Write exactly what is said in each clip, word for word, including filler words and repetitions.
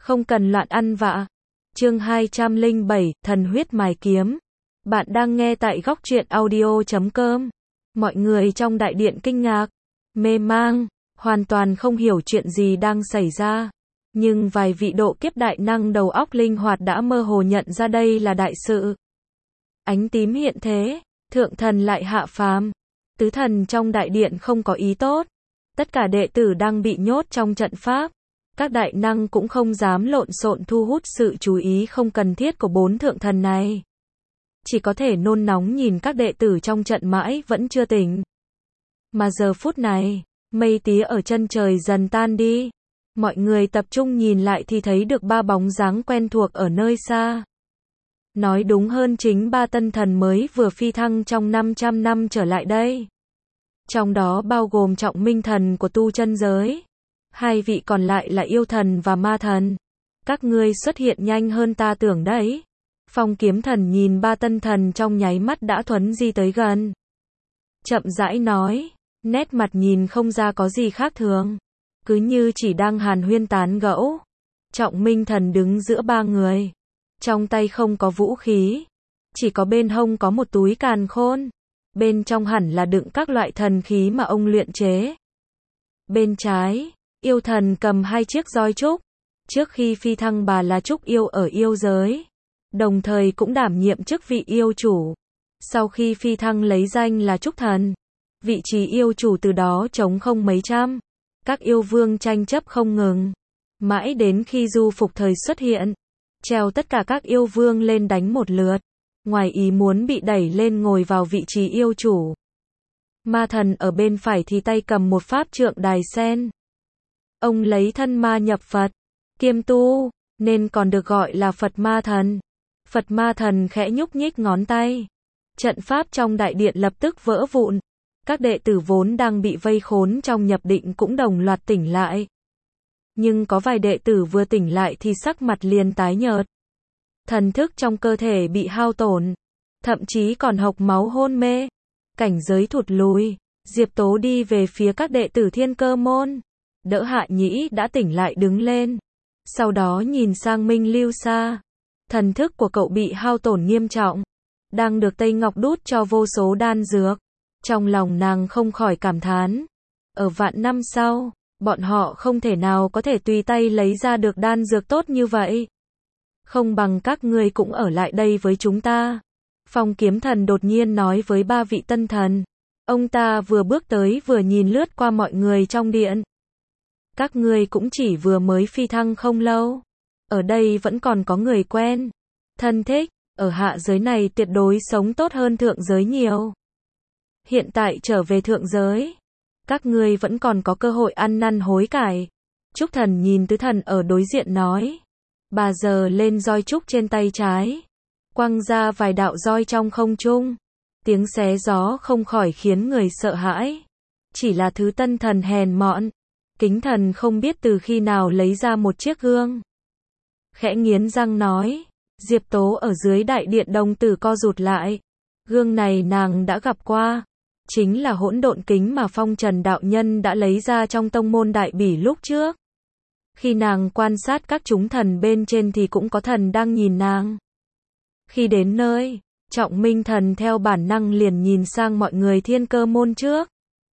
Không cần loạn ăn vạ. Chương hai trăm lẻ bảy, Thần huyết mài kiếm. Bạn đang nghe tại góc truyện audio chấm com. Mọi người trong đại điện kinh ngạc, mê mang, hoàn toàn không hiểu chuyện gì đang xảy ra. Nhưng vài vị độ kiếp đại năng đầu óc linh hoạt đã mơ hồ nhận ra đây là đại sự. Ánh tím hiện thế, thượng thần lại hạ phàm. Tứ thần trong đại điện không có ý tốt. Tất cả đệ tử đang bị nhốt trong trận pháp. Các đại năng cũng không dám lộn xộn thu hút sự chú ý không cần thiết của bốn thượng thần này. Chỉ có thể nôn nóng nhìn các đệ tử trong trận mãi vẫn chưa tỉnh. Mà giờ phút này, mây tía ở chân trời dần tan đi. Mọi người tập trung nhìn lại thì thấy được ba bóng dáng quen thuộc ở nơi xa. Nói đúng hơn chính ba tân thần mới vừa phi thăng trong năm trăm năm trở lại đây. Trong đó bao gồm Trọng Minh thần của tu chân giới. Hai vị còn lại là yêu thần và ma thần. Các ngươi xuất hiện nhanh hơn ta tưởng đấy. Phong kiếm thần nhìn ba tân thần trong nháy mắt đã thuấn di tới gần. Chậm rãi nói, nét mặt nhìn không ra có gì khác thường. Cứ như chỉ đang hàn huyên tán gẫu. Trọng Minh thần đứng giữa ba người. Trong tay không có vũ khí. Chỉ có bên hông có một túi càn khôn. Bên trong hẳn là đựng các loại thần khí mà ông luyện chế. Bên trái, yêu thần cầm hai chiếc roi trúc. Trước khi phi thăng bà là trúc yêu ở yêu giới. Đồng thời cũng đảm nhiệm chức vị yêu chủ. Sau khi phi thăng lấy danh là trúc thần. Vị trí yêu chủ từ đó trống không mấy trăm. Các yêu vương tranh chấp không ngừng. Mãi đến khi Du Phục Thời xuất hiện. Treo tất cả các yêu vương lên đánh một lượt. Ngoài ý muốn bị đẩy lên ngồi vào vị trí yêu chủ. Ma thần ở bên phải thì tay cầm một pháp trượng đài sen. Ông lấy thân ma nhập Phật, kiêm tu, nên còn được gọi là Phật ma thần. Phật ma thần khẽ nhúc nhích ngón tay. Trận pháp trong đại điện lập tức vỡ vụn. Các đệ tử vốn đang bị vây khốn trong nhập định cũng đồng loạt tỉnh lại. Nhưng có vài đệ tử vừa tỉnh lại thì sắc mặt liền tái nhợt. Thần thức trong cơ thể bị hao tổn. Thậm chí còn hộc máu hôn mê. Cảnh giới thụt lùi. Diệp Tố đi về phía các đệ tử Thiên Cơ môn. Đỡ Hạ Nhĩ đã tỉnh lại đứng lên. Sau đó nhìn sang Minh Lưu Sa. Thần thức của cậu bị hao tổn nghiêm trọng. Đang được Tây Ngọc đút cho vô số đan dược. Trong lòng nàng không khỏi cảm thán. Ở vạn năm sau, bọn họ không thể nào có thể tùy tay lấy ra được đan dược tốt như vậy. Không bằng các ngươi cũng ở lại đây với chúng ta. Phong kiếm thần đột nhiên nói với ba vị tân thần. Ông ta vừa bước tới vừa nhìn lướt qua mọi người trong điện. Các ngươi cũng chỉ vừa mới phi thăng không lâu. Ở đây vẫn còn có người quen. Thân thích, ở hạ giới này tuyệt đối sống tốt hơn thượng giới nhiều. Hiện tại trở về thượng giới. Các ngươi vẫn còn có cơ hội ăn năn hối cải. Trúc thần nhìn tứ thần ở đối diện nói. Bà giờ lên roi trúc trên tay trái. Quăng ra vài đạo roi trong không trung. Tiếng xé gió không khỏi khiến người sợ hãi. Chỉ là thứ tân thần hèn mọn. Kính thần không biết từ khi nào lấy ra một chiếc gương. Khẽ nghiến răng nói. Diệp Tố ở dưới đại điện đồng tử co rụt lại. Gương này nàng đã gặp qua. Chính là hỗn độn kính mà Phong Trần đạo nhân đã lấy ra trong tông môn Đại Bỉ lúc trước. Khi nàng quan sát các chúng thần bên trên thì cũng có thần đang nhìn nàng. Khi đến nơi, Trọng Minh thần theo bản năng liền nhìn sang mọi người Thiên Cơ môn trước.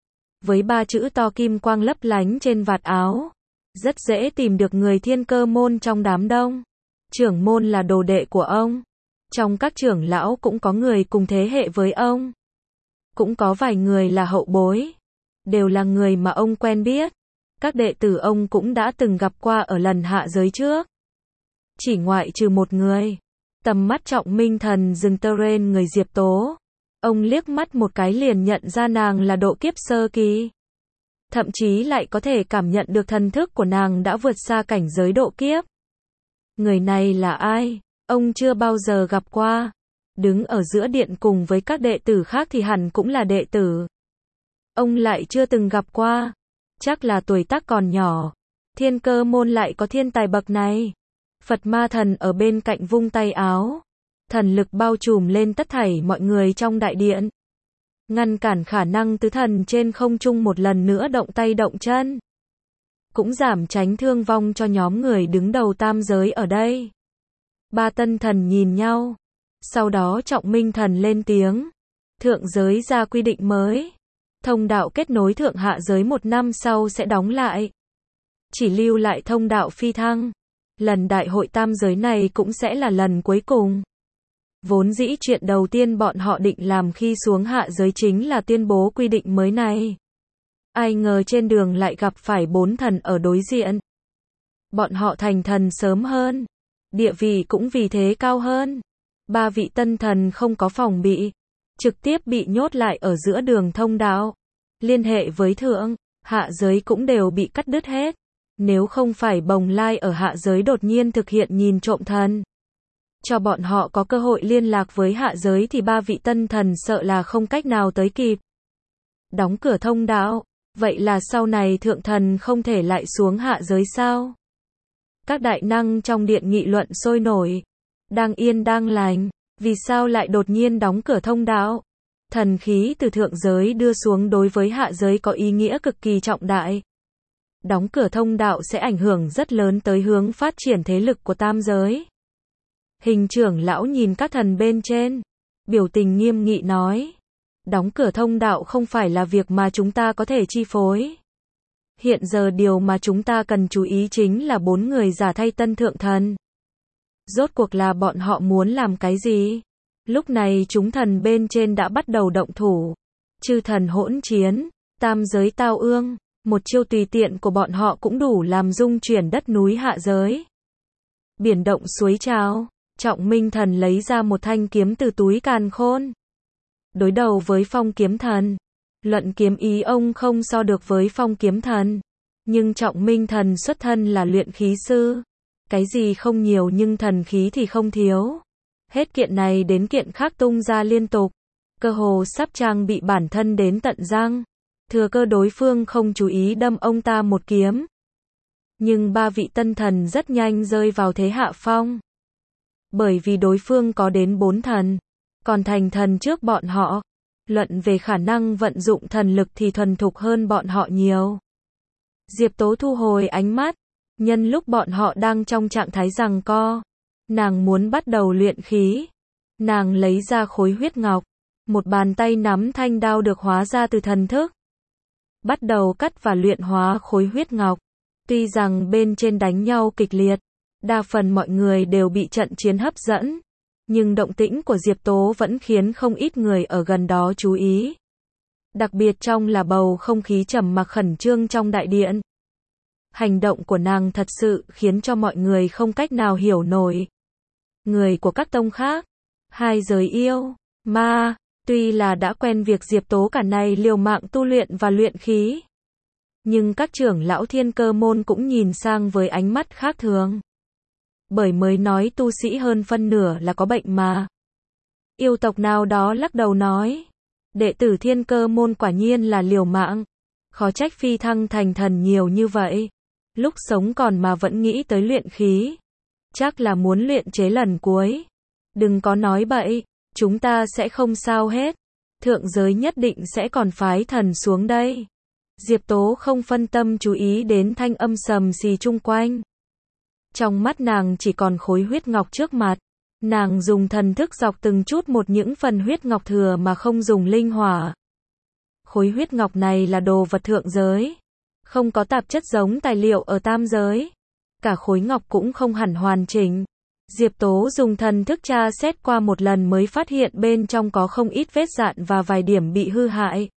Với ba chữ to kim quang lấp lánh trên vạt áo, rất dễ tìm được người Thiên Cơ môn trong đám đông. Trưởng môn là đồ đệ của ông. Trong các trưởng lão cũng có người cùng thế hệ với ông. Cũng có vài người là hậu bối. Đều là người mà ông quen biết. Các đệ tử ông cũng đã từng gặp qua ở lần hạ giới trước. Chỉ ngoại trừ một người. Tầm mắt Trọng Minh thần dừng tơ trên người Diệp Tố. Ông liếc mắt một cái liền nhận ra nàng là độ kiếp sơ kỳ. Thậm chí lại có thể cảm nhận được thần thức của nàng đã vượt xa cảnh giới độ kiếp. Người này là ai? Ông chưa bao giờ gặp qua. Đứng ở giữa điện cùng với các đệ tử khác thì hẳn cũng là đệ tử. Ông lại chưa từng gặp qua. Chắc là tuổi tác còn nhỏ. Thiên Cơ môn lại có thiên tài bậc này. Phật ma thần ở bên cạnh vung tay áo. Thần lực bao trùm lên tất thảy mọi người trong đại điện. Ngăn cản khả năng tứ thần trên không trung một lần nữa động tay động chân. cũng giảm tránh thương vong cho nhóm người đứng đầu tam giới ở đây. Ba tân thần nhìn nhau. Sau đó Trọng Minh Thần lên tiếng. Thượng giới ra quy định mới. Thông đạo kết nối thượng hạ giới một năm sau sẽ đóng lại. Chỉ lưu lại thông đạo phi thăng. Lần đại hội tam giới này cũng sẽ là lần cuối cùng. Vốn dĩ chuyện đầu tiên bọn họ định làm khi xuống hạ giới chính là tuyên bố quy định mới này. Ai ngờ trên đường lại gặp phải bốn thần ở đối diện. Bọn họ thành thần sớm hơn. Địa vị cũng vì thế cao hơn. Ba vị tân thần không có phòng bị. Trực tiếp bị nhốt lại ở giữa đường thông đạo. Liên hệ với thượng, hạ giới cũng đều bị cắt đứt hết. Nếu không phải Bồng Lai ở hạ giới đột nhiên thực hiện nhìn trộm thần. Cho bọn họ có cơ hội liên lạc với hạ giới thì ba vị tân thần sợ là không cách nào tới kịp. Đóng cửa thông đạo. Vậy là sau này thượng thần không thể lại xuống hạ giới sao? Các đại năng trong điện nghị luận sôi nổi. Đang yên đang lành. Vì sao lại đột nhiên đóng cửa thông đạo? Thần khí từ thượng giới đưa xuống đối với hạ giới có ý nghĩa cực kỳ trọng đại. Đóng cửa thông đạo sẽ ảnh hưởng rất lớn tới hướng phát triển thế lực của tam giới. Hình trưởng lão nhìn các thần bên trên. Biểu tình nghiêm nghị nói. Đóng cửa thông đạo không phải là việc mà chúng ta có thể chi phối. Hiện giờ điều mà chúng ta cần chú ý chính là bốn người giả thay tân thượng thần. Rốt cuộc là bọn họ muốn làm cái gì? Lúc này chúng thần bên trên đã bắt đầu động thủ. Chư thần hỗn chiến, tam giới tao ương, một chiêu tùy tiện của bọn họ cũng đủ làm rung chuyển đất núi hạ giới. Biển động suối trào, Trọng Minh Thần lấy ra một thanh kiếm từ túi càn khôn. Đối đầu với Phong Kiếm Thần. Luận kiếm ý ông không so được với Phong Kiếm Thần. Nhưng Trọng Minh Thần xuất thân là luyện khí sư. Cái gì không nhiều nhưng thần khí thì không thiếu. Hết kiện này đến kiện khác tung ra liên tục. Cơ hồ sắp trang bị bản thân đến tận răng. Thừa cơ đối phương không chú ý đâm ông ta một kiếm. Nhưng ba vị tân thần rất nhanh rơi vào thế hạ phong. Bởi vì đối phương có đến bốn thần. Còn thành thần trước bọn họ. Luận về khả năng vận dụng thần lực thì thuần thục hơn bọn họ nhiều. Diệp Tố thu hồi ánh mắt. Nhân lúc bọn họ đang trong trạng thái giằng co. Nàng muốn bắt đầu luyện khí. Nàng lấy ra khối huyết ngọc. Một bàn tay nắm thanh đao được hóa ra từ thần thức. Bắt đầu cắt và luyện hóa khối huyết ngọc. Tuy rằng bên trên đánh nhau kịch liệt. Đa phần mọi người đều bị trận chiến hấp dẫn. Nhưng động tĩnh của Diệp Tố vẫn khiến không ít người ở gần đó chú ý. Đặc biệt trong là bầu không khí trầm mặc khẩn trương trong đại điện. Hành động của nàng thật sự khiến cho mọi người không cách nào hiểu nổi. Người của các tông khác, hai giới yêu, ma, tuy là đã quen việc Diệp Tố cả này liều mạng tu luyện và luyện khí. Nhưng các trưởng lão Thiên Cơ môn cũng nhìn sang với ánh mắt khác thường. Bởi mới nói tu sĩ hơn phân nửa là có bệnh mà. Yêu tộc nào đó lắc đầu nói. Đệ tử Thiên Cơ môn quả nhiên là liều mạng. Khó trách phi thăng thành thần nhiều như vậy. Lúc sống còn mà vẫn nghĩ tới luyện khí. Chắc là muốn luyện chế lần cuối. Đừng có nói bậy, chúng ta sẽ không sao hết. Thượng giới nhất định sẽ còn phái thần xuống đây. Diệp Tố không phân tâm chú ý đến thanh âm sầm xì chung quanh. Trong mắt nàng chỉ còn khối huyết ngọc trước mặt. Nàng dùng thần thức dọc từng chút một những phần huyết ngọc thừa mà không dùng linh hỏa. Khối huyết ngọc này là đồ vật thượng giới. Không có tạp chất giống tài liệu ở tam giới. Cả khối ngọc cũng không hẳn hoàn chỉnh. Diệp Tố dùng thần thức tra xét qua một lần mới phát hiện bên trong có không ít vết dạn và vài điểm bị hư hại.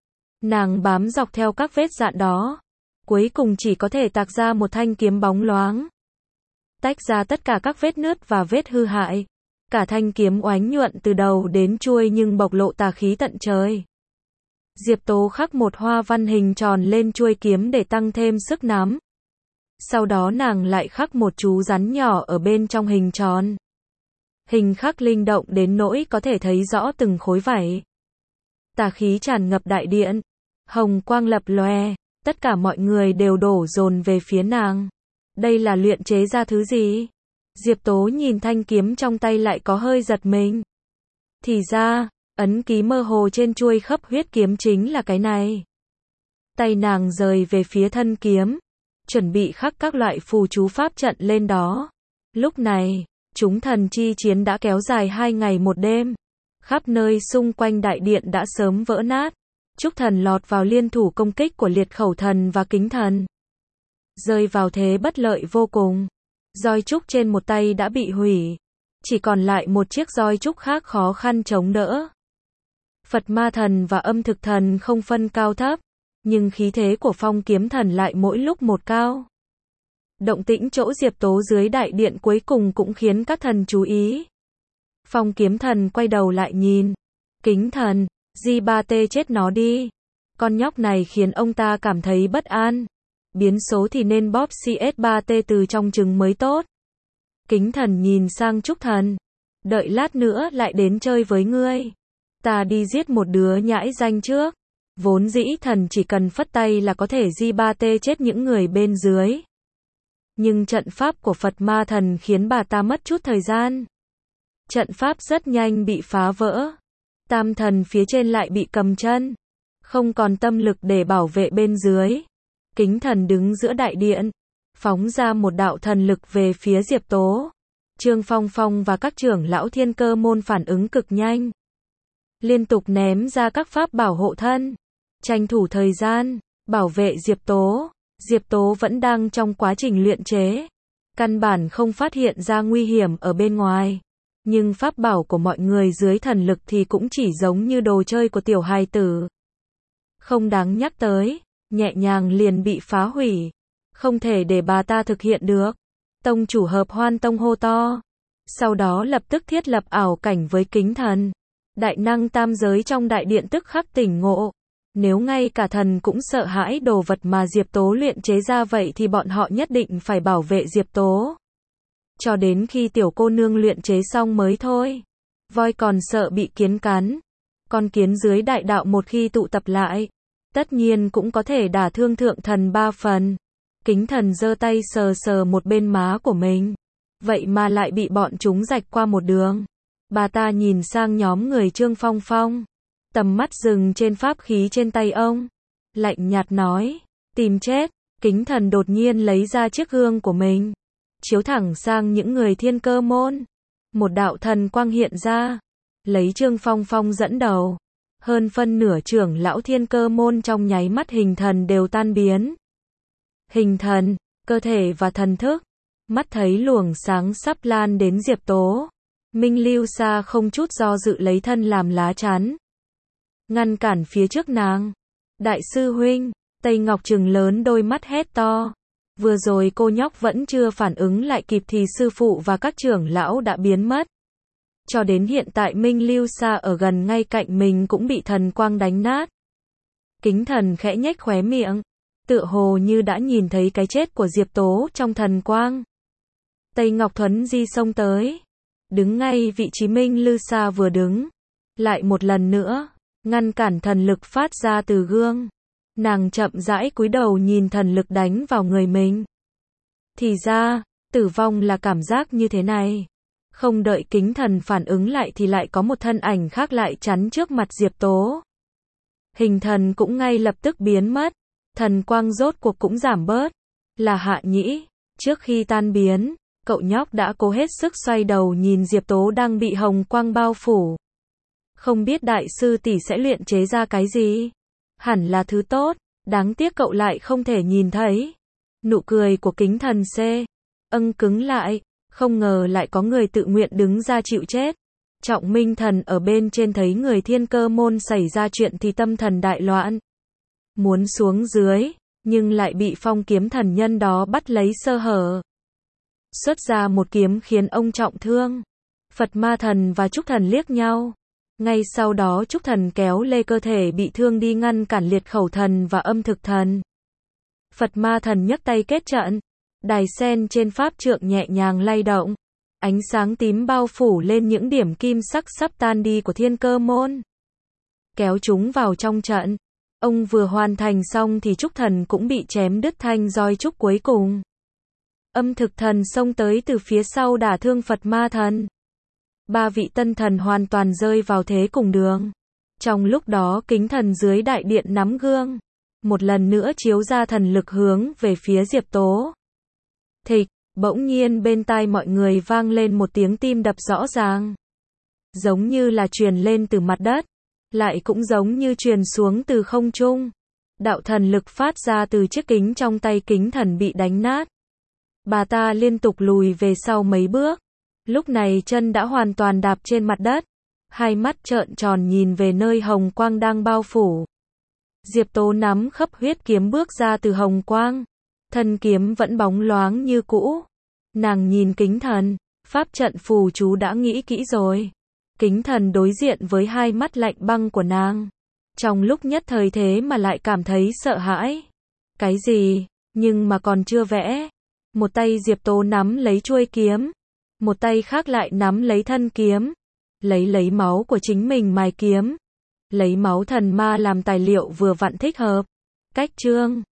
Nàng bám dọc theo các vết dạn đó. Cuối cùng chỉ có thể tạc ra một thanh kiếm bóng loáng. Tách ra tất cả các vết nứt và vết hư hại. Cả thanh kiếm oánh nhuận từ đầu đến chuôi nhưng bộc lộ tà khí tận trời. Diệp Tố khắc một hoa văn hình tròn lên chuôi kiếm để tăng thêm sức nắm. Sau đó nàng lại khắc một chú rắn nhỏ ở bên trong hình tròn. Hình khắc linh động đến nỗi có thể thấy rõ từng khối vảy. Tà khí tràn ngập đại điện. Hồng quang lập lòe. Tất cả mọi người đều đổ dồn về phía nàng. Đây là luyện chế ra thứ gì? Diệp Tố nhìn thanh kiếm trong tay lại có hơi giật mình. Thì ra, ấn ký mơ hồ trên chuôi khấp huyết kiếm chính là cái này. Tay nàng rời về phía thân kiếm. chuẩn bị khắc các loại phù chú pháp trận lên đó. Lúc này, chúng thần chi chiến đã kéo dài hai ngày một đêm. Khắp nơi xung quanh đại điện đã sớm vỡ nát. Trúc thần lọt vào liên thủ công kích của liệt khẩu thần và kính thần. Rơi vào thế bất lợi vô cùng. Roi trúc trên một tay đã bị hủy. Chỉ còn lại một chiếc roi trúc khác khó khăn chống đỡ. Phật ma thần và âm thực thần không phân cao thấp. Nhưng khí thế của phong kiếm thần lại mỗi lúc một cao. Động tĩnh chỗ Diệp Tố dưới đại điện cuối cùng cũng khiến các thần chú ý. Phong kiếm thần quay đầu lại nhìn. Kính thần, Di ba tê chết nó đi. Con nhóc này khiến ông ta cảm thấy bất an. Biến số thì nên bóp xê ét ba tê từ trong trứng mới tốt. Kính thần nhìn sang Trúc thần. Đợi lát nữa lại đến chơi với ngươi. Ta đi giết một đứa nhãi danh trước. Vốn dĩ thần chỉ cần phất tay là có thể Di ba tê chết những người bên dưới. Nhưng trận pháp của Phật ma thần khiến bà ta mất chút thời gian. Trận pháp rất nhanh bị phá vỡ. Tam thần phía trên lại bị cầm chân. Không còn tâm lực để bảo vệ bên dưới. Kính thần đứng giữa đại điện. Phóng ra một đạo thần lực về phía Diệp Tố. Trương Phong Phong và các trưởng lão thiên cơ môn phản ứng cực nhanh. Liên tục ném ra các pháp bảo hộ thân. Tranh thủ thời gian, bảo vệ Diệp Tố. Diệp Tố vẫn đang trong quá trình luyện chế. Căn bản không phát hiện ra nguy hiểm ở bên ngoài. Nhưng pháp bảo của mọi người dưới thần lực thì cũng chỉ giống như đồ chơi của tiểu hài tử. Không đáng nhắc tới, nhẹ nhàng liền bị phá hủy. Không thể để bà ta thực hiện được. Tông chủ Hợp Hoan Tông hô to. Sau đó lập tức thiết lập ảo cảnh với kính thần. Đại năng tam giới trong đại điện tức khắc tỉnh ngộ. Nếu ngay cả thần cũng sợ hãi đồ vật mà Diệp Tố luyện chế ra vậy thì bọn họ nhất định phải bảo vệ Diệp Tố. Cho đến khi tiểu cô nương luyện chế xong mới thôi. Voi còn sợ bị kiến cắn. Con kiến dưới đại đạo một khi tụ tập lại, tất nhiên cũng có thể đả thương thượng thần ba phần. Kính thần giơ tay sờ sờ một bên má của mình. Vậy mà lại bị bọn chúng rạch qua một đường. Bà ta nhìn sang nhóm người Trương Phong Phong. Tầm mắt dừng trên pháp khí trên tay ông. Lạnh nhạt nói. Tìm chết. Kính thần đột nhiên lấy ra chiếc gương của mình. Chiếu thẳng sang những người thiên cơ môn. Một đạo thần quang hiện ra. Lấy Trương Phong Phong dẫn đầu. Hơn phân nửa trưởng lão thiên cơ môn trong nháy mắt hình thần đều tan biến. Hình thần, cơ thể và thần thức. Mắt thấy luồng sáng sắp lan đến Diệp Tố. Minh Lưu Sa không chút do dự lấy thân làm lá chắn. Ngăn cản phía trước nàng. Đại sư huynh, Tây Ngọc trừng lớn đôi mắt hét to. Vừa rồi cô nhóc vẫn chưa phản ứng lại kịp thì sư phụ và các trưởng lão đã biến mất. Cho đến hiện tại Minh Lưu Sa ở gần ngay cạnh mình cũng bị thần quang đánh nát. Kính thần khẽ nhếch khóe miệng. Tựa hồ như đã nhìn thấy cái chết của Diệp Tố trong thần quang. Tây Ngọc thuấn di xông tới. Đứng ngay vị trí Minh Lưu Sa vừa đứng. Lại một lần nữa. Ngăn cản thần lực phát ra từ gương. Nàng chậm rãi cúi đầu nhìn thần lực đánh vào người mình. Thì ra, tử vong là cảm giác như thế này. Không đợi kính thần phản ứng lại thì lại có một thân ảnh khác lại chắn trước mặt Diệp Tố. Hình thần cũng ngay lập tức biến mất. Thần quang rốt cuộc cũng giảm bớt. Là Hạ Nhĩ. Trước khi tan biến, cậu nhóc đã cố hết sức xoay đầu nhìn Diệp Tố đang bị hồng quang bao phủ. Không biết đại sư tỷ sẽ luyện chế ra cái gì? Hẳn là thứ tốt, đáng tiếc cậu lại không thể nhìn thấy. Nụ cười của kính thần C. Âng cứng lại, không ngờ lại có người tự nguyện đứng ra chịu chết. Trọng Minh thần ở bên trên thấy người thiên cơ môn xảy ra chuyện thì tâm thần đại loạn. Muốn xuống dưới, nhưng lại bị phong kiếm thần nhân đó bắt lấy sơ hở. Xuất ra một kiếm khiến ông trọng thương. Phật ma thần và Trúc thần liếc nhau. Ngay sau đó Trúc thần kéo lê cơ thể bị thương đi ngăn cản liệt khẩu thần và âm thực thần. Phật ma thần nhấc tay kết trận. Đài sen trên pháp trượng nhẹ nhàng lay động. Ánh sáng tím bao phủ lên những điểm kim sắc sắp tan đi của thiên cơ môn. Kéo chúng vào trong trận. Ông vừa hoàn thành xong thì Trúc thần cũng bị chém đứt thanh roi trúc cuối cùng. Âm thực thần xông tới từ phía sau đả thương Phật ma thần. Ba vị tân thần hoàn toàn rơi vào thế cùng đường. Trong lúc đó kính thần dưới đại điện nắm gương. một lần nữa chiếu ra thần lực hướng về phía Diệp Tố. Thịch, bỗng nhiên bên tai mọi người vang lên một tiếng tim đập rõ ràng. Giống như là truyền lên từ mặt đất, lại cũng giống như truyền xuống từ không trung. Đạo thần lực phát ra từ chiếc kính trong tay kính thần bị đánh nát. Bà ta liên tục lùi về sau mấy bước. Lúc này chân đã hoàn toàn đạp trên mặt đất. Hai mắt trợn tròn nhìn về nơi hồng quang đang bao phủ. Diệp Tố nắm khấp huyết kiếm bước ra từ hồng quang. Thân kiếm vẫn bóng loáng như cũ. Nàng nhìn kính thần, pháp trận phù chú đã nghĩ kỹ rồi. Kính thần đối diện với hai mắt lạnh băng của nàng. Trong lúc nhất thời thế mà lại cảm thấy sợ hãi. Cái gì? Nhưng mà còn chưa vẽ. Một tay Diệp Tố nắm lấy chuôi kiếm. Một tay khác lại nắm lấy thân kiếm. Lấy lấy máu của chính mình mài kiếm. Lấy máu thần ma làm tài liệu vừa vặn thích hợp. Cách chương